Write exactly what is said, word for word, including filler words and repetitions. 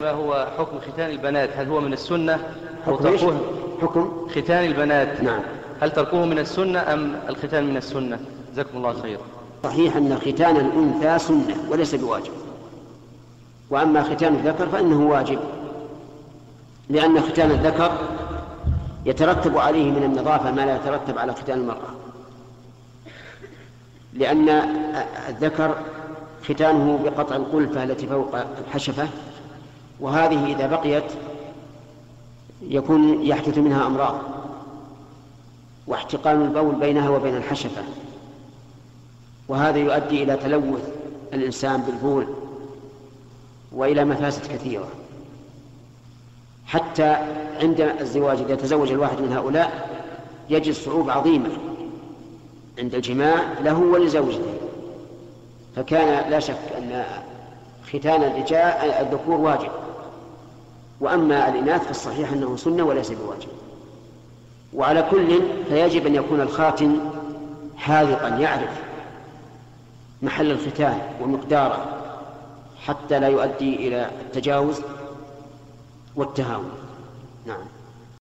ما هو حكم ختان البنات؟ هل هو من السنة أو حكم, تركوه؟ حكم ختان البنات نعم. هل تركوه من السنة أم الختان من السنة؟ جزاكم الله خير. صحيح أن ختان الأنثى سنة وليس بواجب، وأما ختان الذكر فإنه واجب، لأن ختان الذكر يترتب عليه من النظافة ما لا يترتب على ختان المرأة، لأن الذكر ختانه بقطع القلفة التي فوق الحشفة، وهذه إذا بقيت يكون يحدث منها أمراض واحتقان البول بينها وبين الحشفة، وهذا يؤدي إلى تلوث الإنسان بالبول وإلى مفاسد كثيرة. حتى عند الزواج إذا تزوج الواحد من هؤلاء يجد صعوبة عظيمة عند الجماع له ولزوجته، فكان لا شك أن ختان الرجال الذكور واجب، وأما الإناث فالصحيح أنه سنة وليس بواجب. وعلى كل فيجب أن يكون الخاتم حاذقا يعرف محل الختان ومقداره حتى لا يؤدي إلى التجاوز والتهاون. نعم.